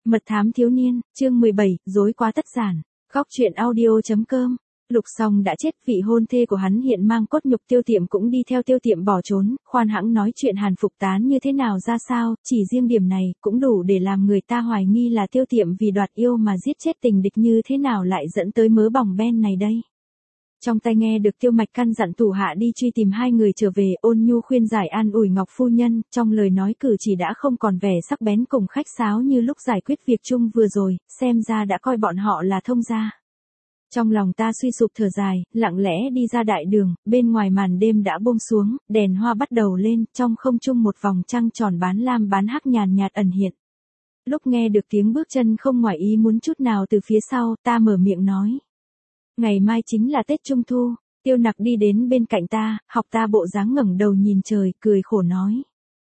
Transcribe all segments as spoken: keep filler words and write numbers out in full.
Mật thám thiếu niên, chương mười bảy, dối quá tất giản. Góc truyện audio.com. Lục Song đã chết, vị hôn thê của hắn hiện mang cốt nhục Tiêu Tiệm cũng đi theo Tiêu Tiệm bỏ trốn, khoan hãng nói chuyện Hàn Phục Tán như thế nào ra sao, chỉ riêng điểm này cũng đủ để làm người ta hoài nghi là Tiêu Tiệm vì đoạt yêu mà giết chết tình địch như thế nào lại dẫn tới mớ bỏng ben này đây. Trong tai nghe được Tiêu Mạch căn dặn thủ hạ đi truy tìm hai người trở về, ôn nhu khuyên giải an ủi Ngọc phu nhân, trong lời nói cử chỉ đã không còn vẻ sắc bén cùng khách sáo như lúc giải quyết việc chung vừa rồi, xem ra đã coi bọn họ là thông gia. Trong lòng ta suy sụp thở dài, lặng lẽ đi ra đại đường, bên ngoài màn đêm đã buông xuống, đèn hoa bắt đầu lên, trong không trung một vòng trăng tròn bán lam bán hắc nhàn nhạt ẩn hiện. Lúc nghe được tiếng bước chân không ngoài ý muốn chút nào từ phía sau, ta mở miệng nói. Ngày mai chính là Tết Trung Thu. Tiêu Nặc đi đến bên cạnh ta, học ta bộ dáng ngẩng đầu nhìn trời, cười khổ nói.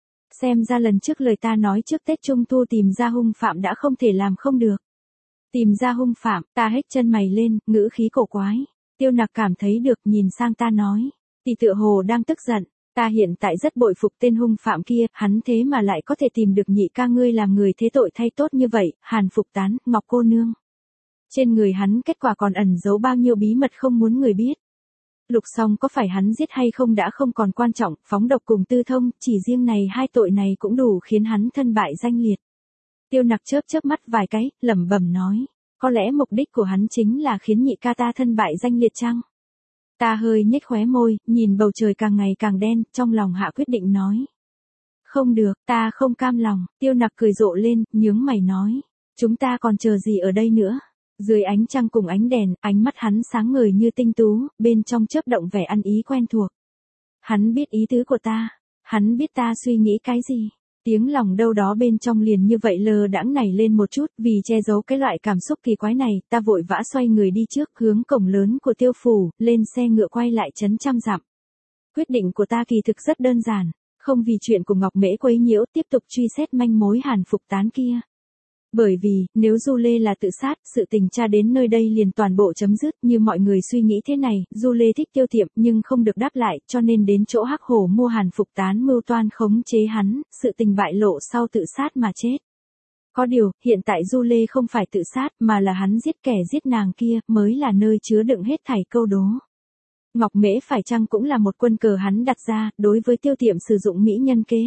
Xem ra lần trước lời ta nói trước Tết Trung Thu tìm ra hung phạm đã không thể làm không được. Tìm ra hung phạm, ta hết chân mày lên, ngữ khí cổ quái. Tiêu Nặc cảm thấy được, nhìn sang ta nói. Tỷ tựa hồ đang tức giận, ta hiện tại rất bội phục tên hung phạm kia, hắn thế mà lại có thể tìm được nhị ca ngươi làm người thế tội thay tốt như vậy, Hàn Phục Tán, Ngọc cô nương. Trên người hắn kết quả còn ẩn giấu bao nhiêu bí mật không muốn người biết. Lục Song có phải hắn giết hay không đã không còn quan trọng, phóng độc cùng tư thông, chỉ riêng này hai tội này cũng đủ khiến hắn thân bại danh liệt. Tiêu Nặc chớp chớp mắt vài cái, lẩm bẩm nói, có lẽ mục đích của hắn chính là khiến nhị ca ta thân bại danh liệt chăng? Ta hơi nhếch khóe môi, nhìn bầu trời càng ngày càng đen, trong lòng hạ quyết định nói. Không được, ta không cam lòng. Tiêu Nặc cười rộ lên, nhướng mày nói, chúng ta còn chờ gì ở đây nữa? Dưới ánh trăng cùng ánh đèn, ánh mắt hắn sáng ngời như tinh tú, bên trong chớp động vẻ ăn ý quen thuộc. Hắn biết ý tứ của ta, hắn biết ta suy nghĩ cái gì. Tiếng lòng đâu đó bên trong liền như vậy lờ đãng nảy lên một chút, vì che giấu cái loại cảm xúc kỳ quái này, ta vội vã xoay người đi trước, hướng cổng lớn của Tiêu phủ, lên xe ngựa quay lại trấn trăm dặm. Quyết định của ta kỳ thực rất đơn giản, không vì chuyện của Ngọc Mễ quấy nhiễu, tiếp tục truy xét manh mối Hàn Phục Tán kia. Bởi vì, nếu Du Lê là tự sát, sự tình tra đến nơi đây liền toàn bộ chấm dứt, như mọi người suy nghĩ thế này, Du Lê thích Tiêu Tiệm nhưng không được đáp lại, cho nên đến chỗ Hắc Hổ mua Hàn Phục Tán mưu toan khống chế hắn, sự tình bại lộ sau tự sát mà chết. Có điều, hiện tại Du Lê không phải tự sát, mà là hắn giết kẻ giết nàng kia, mới là nơi chứa đựng hết thảy câu đố. Ngọc Mễ phải chăng cũng là một quân cờ hắn đặt ra, đối với Tiêu Tiệm sử dụng mỹ nhân kế.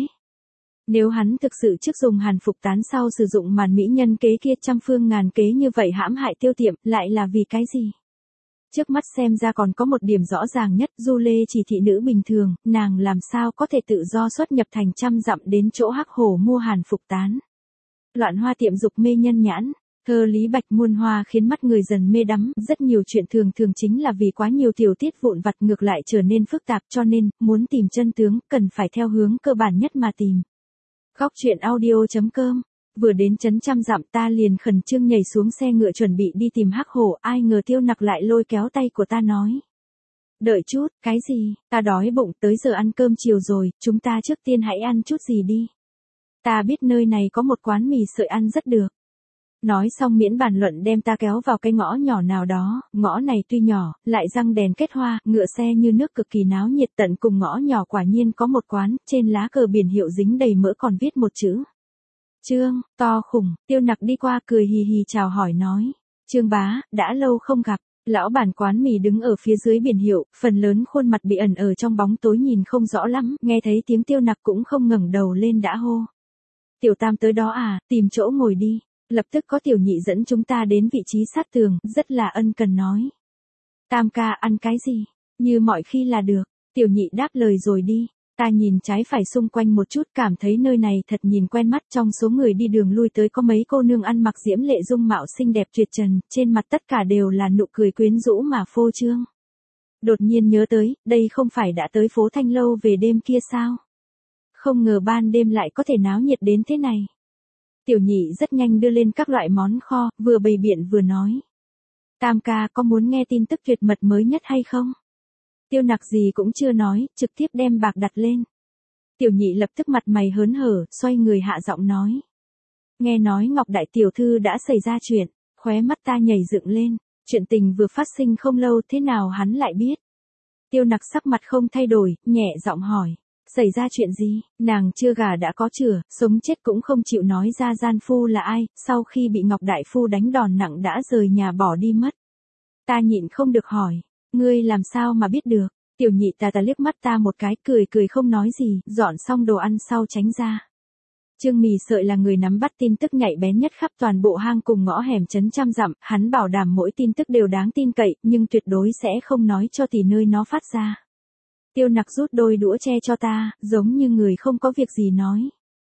Nếu hắn thực sự trước dùng Hàn Phục Tán sau sử dụng màn mỹ nhân kế kia trăm phương ngàn kế như vậy hãm hại Tiêu Tiệm, lại là vì cái gì? Trước mắt xem ra còn có một điểm rõ ràng nhất, Du Lê chỉ thị nữ bình thường, nàng làm sao có thể tự do xuất nhập thành trăm dặm đến chỗ Hắc Hổ mua Hàn Phục Tán. Loạn hoa tiệm dục mê nhân nhãn, thơ Lý Bạch muôn hoa khiến mắt người dần mê đắm, rất nhiều chuyện thường thường chính là vì quá nhiều tiểu tiết vụn vặt ngược lại trở nên phức tạp, cho nên, muốn tìm chân tướng, cần phải theo hướng cơ bản nhất mà tìm. Góc truyện audio.com. Vừa đến trấn trăm dặm ta liền khẩn trương nhảy xuống xe ngựa chuẩn bị đi tìm Hắc Hổ, ai ngờ Tiêu Nặc lại lôi kéo tay của ta nói. Đợi chút, cái gì, ta đói bụng, tới giờ ăn cơm chiều rồi, chúng ta trước tiên hãy ăn chút gì đi. Ta biết nơi này có một quán mì sợi ăn rất được. Nói xong miễn bàn luận đem ta kéo vào cái ngõ nhỏ nào đó, ngõ này tuy nhỏ, lại răng đèn kết hoa, ngựa xe như nước cực kỳ náo nhiệt, tận cùng ngõ nhỏ quả nhiên có một quán, trên lá cờ biển hiệu dính đầy mỡ còn viết một chữ. Trương, to khủng. Tiêu Nặc đi qua cười hì hì chào hỏi nói. Trương bá, đã lâu không gặp. Lão bản quán mì đứng ở phía dưới biển hiệu, phần lớn khuôn mặt bị ẩn ở trong bóng tối nhìn không rõ lắm, nghe thấy tiếng Tiêu Nặc cũng không ngẩng đầu lên đã hô. Tiểu Tam tới đó à, tìm chỗ ngồi đi. Lập tức có tiểu nhị dẫn chúng ta đến vị trí sát tường, rất là ân cần nói. Tam ca ăn cái gì? Như mọi khi là được. Tiểu nhị đáp lời rồi đi. Ta nhìn trái phải xung quanh một chút, cảm thấy nơi này thật nhìn quen mắt, trong số người đi đường lui tới có mấy cô nương ăn mặc diễm lệ dung mạo xinh đẹp tuyệt trần, trên mặt tất cả đều là nụ cười quyến rũ mà phô trương. Đột nhiên nhớ tới, đây không phải đã tới phố Thanh Lâu về đêm kia sao? Không ngờ ban đêm lại có thể náo nhiệt đến thế này. Tiểu nhị rất nhanh đưa lên các loại món kho, vừa bày biện vừa nói. Tam ca có muốn nghe tin tức tuyệt mật mới nhất hay không? Tiêu Nặc gì cũng chưa nói, trực tiếp đem bạc đặt lên. Tiểu nhị lập tức mặt mày hớn hở, xoay người hạ giọng nói. Nghe nói Ngọc Đại Tiểu Thư đã xảy ra chuyện, khóe mắt ta nhảy dựng lên, chuyện tình vừa phát sinh không lâu thế nào hắn lại biết. Tiêu Nặc sắc mặt không thay đổi, nhẹ giọng hỏi. Xảy ra chuyện gì? Nàng chưa gả đã có chửa, sống chết cũng không chịu nói ra gian phu là ai, sau khi bị Ngọc Đại Phu đánh đòn nặng đã rời nhà bỏ đi mất. Ta nhịn không được hỏi, ngươi làm sao mà biết được? Tiểu nhị tà tà liếc mắt ta một cái, cười cười không nói gì, dọn xong đồ ăn sau tránh ra. Trương Mì Sợi là người nắm bắt tin tức nhạy bén nhất khắp toàn bộ hang cùng ngõ hẻm trấn trăm dặm, hắn bảo đảm mỗi tin tức đều đáng tin cậy, nhưng tuyệt đối sẽ không nói cho tỷ nơi nó phát ra. Tiêu Nặc rút đôi đũa che cho ta, giống như người không có việc gì nói.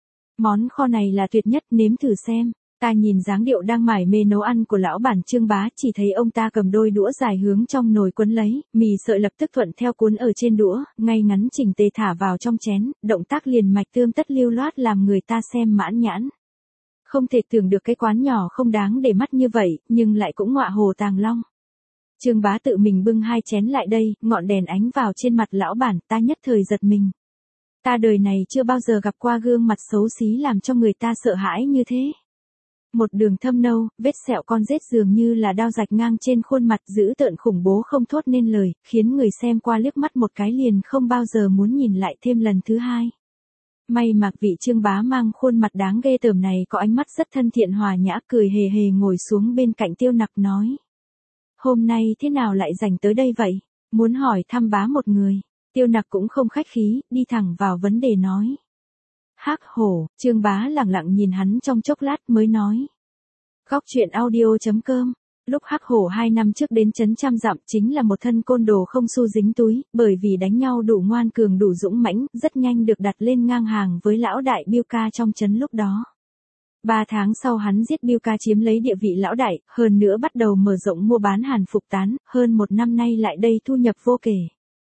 Món kho này là tuyệt nhất, nếm thử xem. Ta nhìn dáng điệu đang mải mê nấu ăn của lão bản Trương Bá, chỉ thấy ông ta cầm đôi đũa dài hướng trong nồi quấn lấy, mì sợi lập tức thuận theo cuốn ở trên đũa, ngay ngắn chỉnh tề thả vào trong chén, động tác liền mạch tươm tất lưu loát làm người ta xem mãn nhãn. Không thể tưởng được cái quán nhỏ không đáng để mắt như vậy, nhưng lại cũng ngọa hồ tàng long. Trương Bá tự mình bưng hai chén lại đây, ngọn đèn ánh vào trên mặt lão bản, ta nhất thời giật mình. Ta đời này chưa bao giờ gặp qua gương mặt xấu xí làm cho người ta sợ hãi như thế. Một đường thâm nâu, vết sẹo con rết dường như là đao rạch ngang trên khuôn mặt dữ tợn khủng bố không thốt nên lời, khiến người xem qua liếc mắt một cái liền không bao giờ muốn nhìn lại thêm lần thứ hai. May mà vị Trương Bá mang khuôn mặt đáng ghê tởm này có ánh mắt rất thân thiện hòa nhã, cười hề hề ngồi xuống bên cạnh Tiêu Nặc nói. Hôm nay thế nào lại rảnh tới đây vậy? Muốn hỏi thăm Bá một người. Tiêu Nặc cũng không khách khí, đi thẳng vào vấn đề nói. Hắc hổ, Trương Bá lẳng lặng nhìn hắn trong chốc lát mới nói. Góc truyện audio chấm com. Lúc Hắc hổ hai năm trước đến trấn trăm dặm chính là một thân côn đồ không xu dính túi, bởi vì đánh nhau đủ ngoan cường đủ dũng mãnh, rất nhanh được đặt lên ngang hàng với lão đại Biêu Ca trong trấn lúc đó. Ba tháng sau hắn giết Biêu Ca chiếm lấy địa vị lão đại, hơn nữa bắt đầu mở rộng mua bán hàn phục tán, hơn một năm nay lại đây thu nhập vô kể.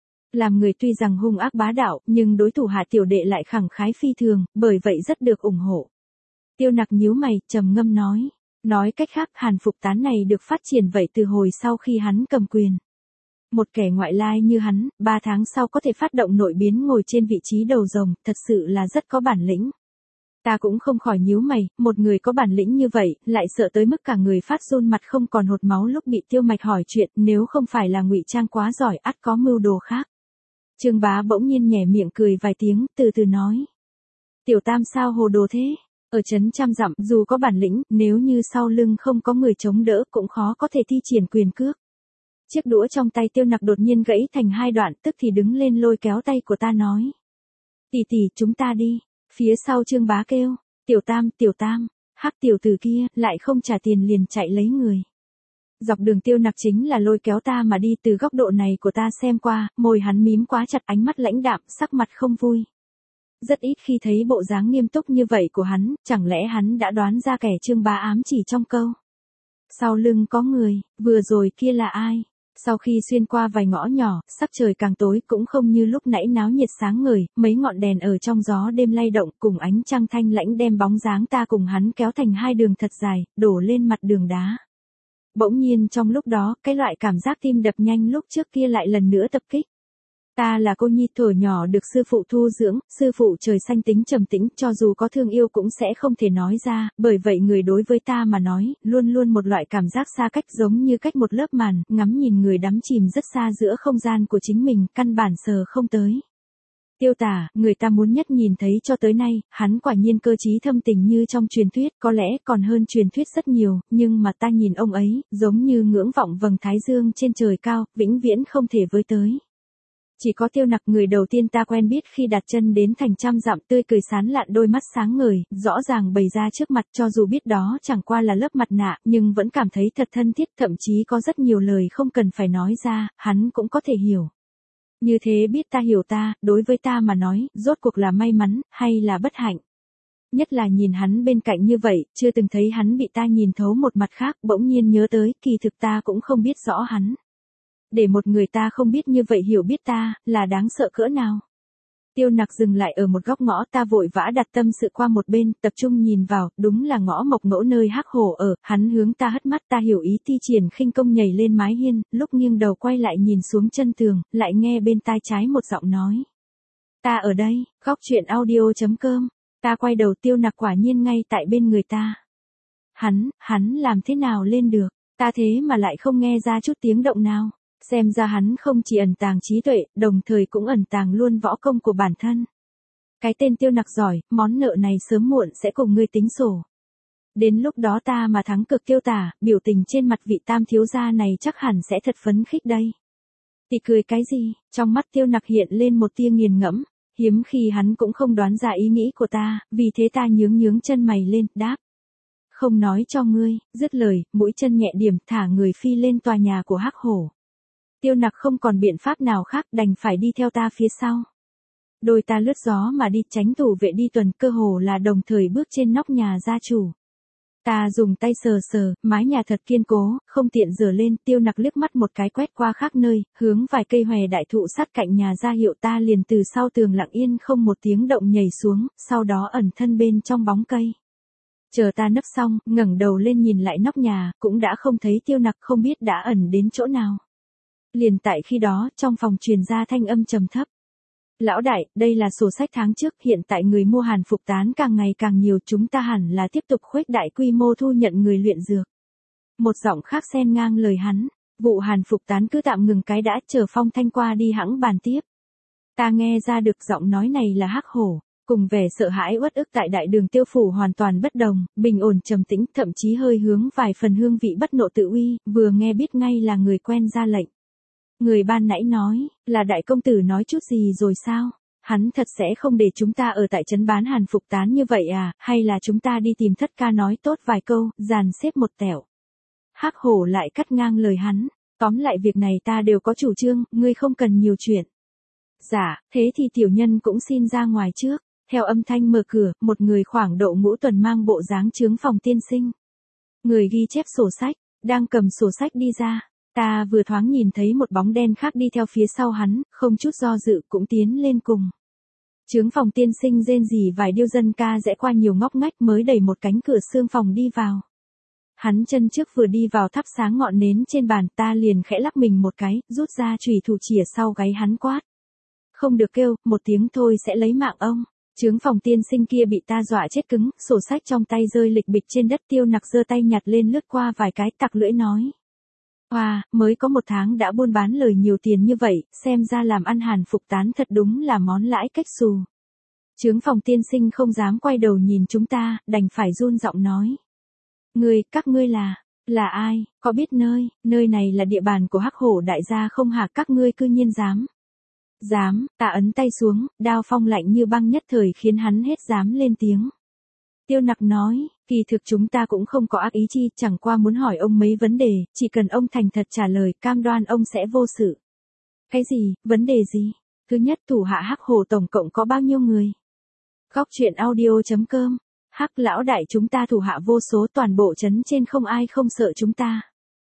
Làm người tuy rằng hung ác bá đạo, nhưng đối thủ Hạ tiểu đệ lại khẳng khái phi thường, bởi vậy rất được ủng hộ. Tiêu Nặc nhíu mày, trầm ngâm nói. Nói cách khác hàn phục tán này được phát triển vậy từ hồi sau khi hắn cầm quyền. Một kẻ ngoại lai như hắn, ba tháng sau có thể phát động nội biến ngồi trên vị trí đầu rồng, thật sự là rất có bản lĩnh. Ta cũng không khỏi nhíu mày, một người có bản lĩnh như vậy, lại sợ tới mức cả người phát run mặt không còn hột máu lúc bị Tiêu Mạch hỏi chuyện, nếu không phải là ngụy trang quá giỏi ắt có mưu đồ khác. Trương Bá bỗng nhiên nhẻ miệng cười vài tiếng, từ từ nói. Tiểu Tam sao hồ đồ thế? Ở trấn trăm dặm, dù có bản lĩnh, nếu như sau lưng không có người chống đỡ cũng khó có thể thi triển quyền cước. Chiếc đũa trong tay Tiêu Nặc đột nhiên gãy thành hai đoạn, tức thì đứng lên lôi kéo tay của ta nói. Tỷ tỷ, chúng ta đi. Phía sau Trương Bá kêu, Tiểu Tam, Tiểu Tam, Hắc tiểu tử kia, lại không trả tiền liền chạy lấy người. Dọc đường Tiêu Nặc chính là lôi kéo ta mà đi, từ góc độ này của ta xem qua, môi hắn mím quá chặt, ánh mắt lãnh đạm, sắc mặt không vui. Rất ít khi thấy bộ dáng nghiêm túc như vậy của hắn, chẳng lẽ hắn đã đoán ra kẻ Trương Bá ám chỉ trong câu. Sau lưng có người, vừa rồi kia là ai? Sau khi xuyên qua vài ngõ nhỏ, sắc trời càng tối cũng không như lúc nãy náo nhiệt sáng ngời, mấy ngọn đèn ở trong gió đêm lay động cùng ánh trăng thanh lãnh đem bóng dáng ta cùng hắn kéo thành hai đường thật dài, đổ lên mặt đường đá. Bỗng nhiên trong lúc đó, cái loại cảm giác tim đập nhanh lúc trước kia lại lần nữa tập kích. Ta là cô nhi thuở nhỏ được sư phụ thu dưỡng, sư phụ trời xanh tính trầm tĩnh, cho dù có thương yêu cũng sẽ không thể nói ra, bởi vậy người đối với ta mà nói, luôn luôn một loại cảm giác xa cách giống như cách một lớp màn, ngắm nhìn người đắm chìm rất xa giữa không gian của chính mình, căn bản sờ không tới. Tiêu Tả, người ta muốn nhất nhìn thấy cho tới nay, hắn quả nhiên cơ trí thâm tình như trong truyền thuyết, có lẽ còn hơn truyền thuyết rất nhiều, nhưng mà ta nhìn ông ấy, giống như ngưỡng vọng vầng thái dương trên trời cao, vĩnh viễn không thể với tới. Chỉ có Tiêu Nặc người đầu tiên ta quen biết khi đặt chân đến thành trăm dặm, tươi cười sán lạn, đôi mắt sáng ngời, rõ ràng bày ra trước mặt, cho dù biết đó chẳng qua là lớp mặt nạ, nhưng vẫn cảm thấy thật thân thiết, thậm chí có rất nhiều lời không cần phải nói ra, hắn cũng có thể hiểu. Như thế biết ta hiểu ta, đối với ta mà nói, rốt cuộc là may mắn, hay là bất hạnh. Nhất là nhìn hắn bên cạnh như vậy, chưa từng thấy hắn bị ta nhìn thấu một mặt khác, bỗng nhiên nhớ tới, kỳ thực ta cũng không biết rõ hắn. Để một người ta không biết như vậy hiểu biết ta, là đáng sợ cỡ nào. Tiêu Nặc dừng lại ở một góc ngõ, ta vội vã đặt tâm sự qua một bên, tập trung nhìn vào, đúng là ngõ Mộc Ngẫu nơi Hắc hổ ở, hắn hướng ta hất mắt, ta hiểu ý, thi triển khinh công nhảy lên mái hiên, lúc nghiêng đầu quay lại nhìn xuống chân tường, lại nghe bên tai trái một giọng nói. Ta ở đây, góc truyện audio chấm com, ta quay đầu, Tiêu Nặc quả nhiên ngay tại bên người ta. Hắn, hắn làm thế nào lên được, ta thế mà lại không nghe ra chút tiếng động nào. Xem ra hắn không chỉ ẩn tàng trí tuệ, đồng thời cũng ẩn tàng luôn võ công của bản thân. Cái tên Tiêu Nặc giỏi, món nợ này sớm muộn sẽ cùng ngươi tính sổ. Đến lúc đó ta mà thắng cực tiêu tả, biểu tình trên mặt vị tam thiếu gia này chắc hẳn sẽ thật phấn khích đây. Tì cười cái gì, trong mắt Tiêu Nặc hiện lên một tia nghiền ngẫm, hiếm khi hắn cũng không đoán ra ý nghĩ của ta, vì thế ta nhướng nhướng chân mày lên, đáp. Không nói cho ngươi, dứt lời, mũi chân nhẹ điểm thả người phi lên tòa nhà của Hắc Hổ. Tiêu Nặc không còn biện pháp nào khác đành phải đi theo ta phía sau. Đôi ta lướt gió mà đi tránh thủ vệ đi tuần cơ hồ là đồng thời bước trên nóc nhà gia chủ. Ta dùng tay sờ sờ, mái nhà thật kiên cố, không tiện dở lên, Tiêu Nặc liếc mắt một cái quét qua khác nơi, hướng vài cây hòe đại thụ sát cạnh nhà ra hiệu ta liền từ sau tường lặng yên không một tiếng động nhảy xuống, sau đó ẩn thân bên trong bóng cây. Chờ ta nấp xong, ngẩng đầu lên nhìn lại nóc nhà, cũng đã không thấy Tiêu Nặc, không biết đã ẩn đến chỗ nào. Liền tại khi đó, trong phòng truyền ra thanh âm trầm thấp. Lão đại, đây là sổ sách tháng trước, hiện tại người mua hàn phục tán càng ngày càng nhiều, chúng ta hẳn là tiếp tục khuếch đại quy mô thu nhận người luyện dược. Một giọng khác xen ngang lời hắn, vụ hàn phục tán cứ tạm ngừng cái đã, chờ Phong Thanh qua đi hẵng bàn tiếp. Ta nghe ra được giọng nói này là Hắc Hổ, cùng vẻ sợ hãi uất ức tại đại đường Tiêu phủ hoàn toàn bất đồng, bình ổn trầm tĩnh, thậm chí hơi hướng vài phần hương vị bất nộ tự uy, vừa nghe biết ngay là người quen ra lệnh. Người ban nãy nói, là đại công tử nói chút gì rồi sao? Hắn thật sẽ không để chúng ta ở tại trấn bán hàn phục tán như vậy à, hay là chúng ta đi tìm Thất ca nói tốt vài câu, dàn xếp một tẹo. Hắc Hổ lại cắt ngang lời hắn, tóm lại việc này ta đều có chủ trương, ngươi không cần nhiều chuyện. Dạ, thế thì tiểu nhân cũng xin ra ngoài trước. Theo âm thanh mở cửa, một người khoảng độ ngũ tuần mang bộ dáng trướng phòng tiên sinh. Người ghi chép sổ sách, đang cầm sổ sách đi ra. Ta vừa thoáng nhìn thấy một bóng đen khác đi theo phía sau hắn, không chút do dự cũng tiến lên cùng. Trướng phòng tiên sinh rên rỉ vài điêu dân ca rẽ qua nhiều ngóc ngách mới đẩy một cánh cửa xương phòng đi vào. Hắn chân trước vừa đi vào thắp sáng ngọn nến trên bàn, ta liền khẽ lắc mình một cái, rút ra chùy thủ chìa sau gáy hắn quát. Không được kêu, một tiếng thôi sẽ lấy mạng ông. Trướng phòng tiên sinh kia bị ta dọa chết cứng, sổ sách trong tay rơi lịch bịch trên đất. Tiêu Nặc giơ tay nhặt lên lướt qua vài cái, tặc lưỡi nói. Hoa, wow, mới có một tháng đã buôn bán lời nhiều tiền như vậy, xem ra làm ăn hàn phục tán thật đúng là món lãi cách xù. Trướng phòng tiên sinh không dám quay đầu nhìn chúng ta, đành phải run giọng nói. Ngươi, các ngươi là, là ai, có biết nơi, nơi này là địa bàn của Hắc Hổ đại gia không hả, các ngươi cư nhiên dám. Dám, ta ấn tay xuống, đao phong lạnh như băng nhất thời khiến hắn hết dám lên tiếng. Tiêu Nặc nói, kỳ thực chúng ta cũng không có ác ý chi, chẳng qua muốn hỏi ông mấy vấn đề, chỉ cần ông thành thật trả lời, cam đoan ông sẽ vô sự. Cái gì, vấn đề gì? Thứ nhất, thủ hạ Hắc Hổ tổng cộng có bao nhiêu người? Góc truyện audio chấm com. Hắc lão đại chúng ta thủ hạ vô số, toàn bộ trấn trên không ai không sợ chúng ta.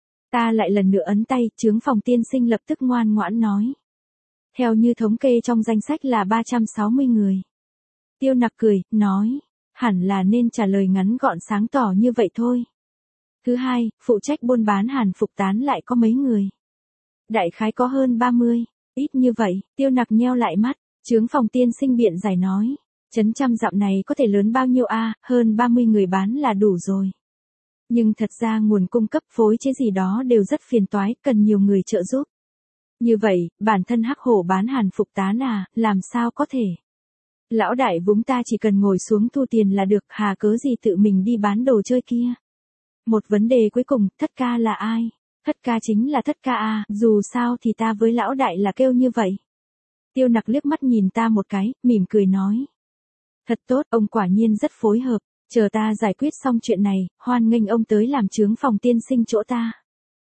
Ta lại lần nữa ấn tay, trướng phòng tiên sinh lập tức ngoan ngoãn nói. Theo như thống kê trong danh sách là ba trăm sáu mươi người. Tiêu Nặc cười, nói, hẳn là nên trả lời ngắn gọn sáng tỏ như vậy thôi. Thứ hai, phụ trách buôn bán hàn phục tán lại có mấy người? Đại khái có hơn ba mươi, ít như vậy. Tiêu Nặc nheo lại mắt, trướng phòng tiên sinh biện giải nói, trấn trăm dặm này có thể lớn bao nhiêu a, à, hơn ba mươi người bán là đủ rồi. Nhưng thật ra nguồn cung cấp phối chế gì đó đều rất phiền toái, cần nhiều người trợ giúp. Như vậy, bản thân Hắc Hổ bán hàn phục tán à, làm sao có thể? Lão đại vúng ta chỉ cần ngồi xuống thu tiền là được, hà cớ gì tự mình đi bán đồ chơi kia. Một vấn đề cuối cùng, Thất ca là ai? Thất ca chính là Thất ca à, dù sao thì ta với lão đại là kêu như vậy. Tiêu Nặc liếc mắt nhìn ta một cái, mỉm cười nói. Thật tốt, ông quả nhiên rất phối hợp, chờ ta giải quyết xong chuyện này, hoan nghênh ông tới làm trướng phòng tiên sinh chỗ ta.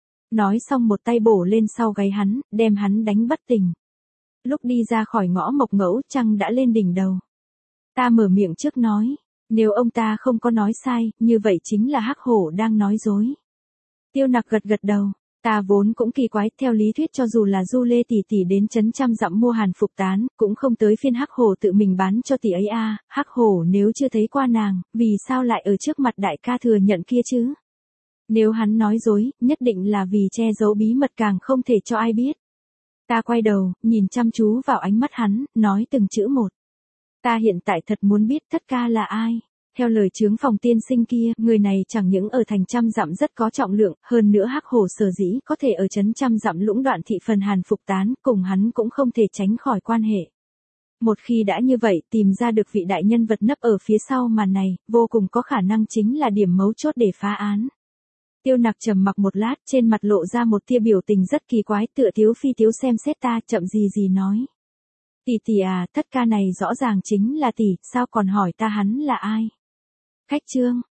Nói xong một tay bổ lên sau gáy hắn, đem hắn đánh bất tỉnh. Lúc đi ra khỏi ngõ Mộc Ngẫu, trăng đã lên đỉnh đầu. Ta mở miệng trước nói, nếu ông ta không có nói sai, như vậy chính là Hắc Hổ đang nói dối. Tiêu Nặc gật gật đầu, ta vốn cũng kỳ quái, theo lý thuyết cho dù là Du Lê tỷ tỷ đến trấn trăm dặm mua hàn phục tán, cũng không tới phiên Hắc Hổ tự mình bán cho tỷ ấy a, à. Hắc Hổ nếu chưa thấy qua nàng, vì sao lại ở trước mặt đại ca thừa nhận kia chứ? Nếu hắn nói dối, nhất định là vì che giấu bí mật càng không thể cho ai biết. Ta quay đầu, nhìn chăm chú vào ánh mắt hắn, nói từng chữ một. Ta hiện tại thật muốn biết Thất ca là ai. Theo lời trướng phòng tiên sinh kia, người này chẳng những ở thành trăm dặm rất có trọng lượng, hơn nữa Hắc Hổ sở dĩ có thể ở trấn trăm dặm lũng đoạn thị phần hàn phục tán, cùng hắn cũng không thể tránh khỏi quan hệ. Một khi đã như vậy, tìm ra được vị đại nhân vật nấp ở phía sau màn này, vô cùng có khả năng chính là điểm mấu chốt để phá án. Tiêu Nặc trầm mặc một lát, trên mặt lộ ra một tia biểu tình rất kỳ quái, tựa thiếu phi thiếu xem xét ta, chậm gì gì nói. Tỷ tỷ à, thất ca này rõ ràng chính là tỷ, sao còn hỏi ta hắn là ai? Khách trương,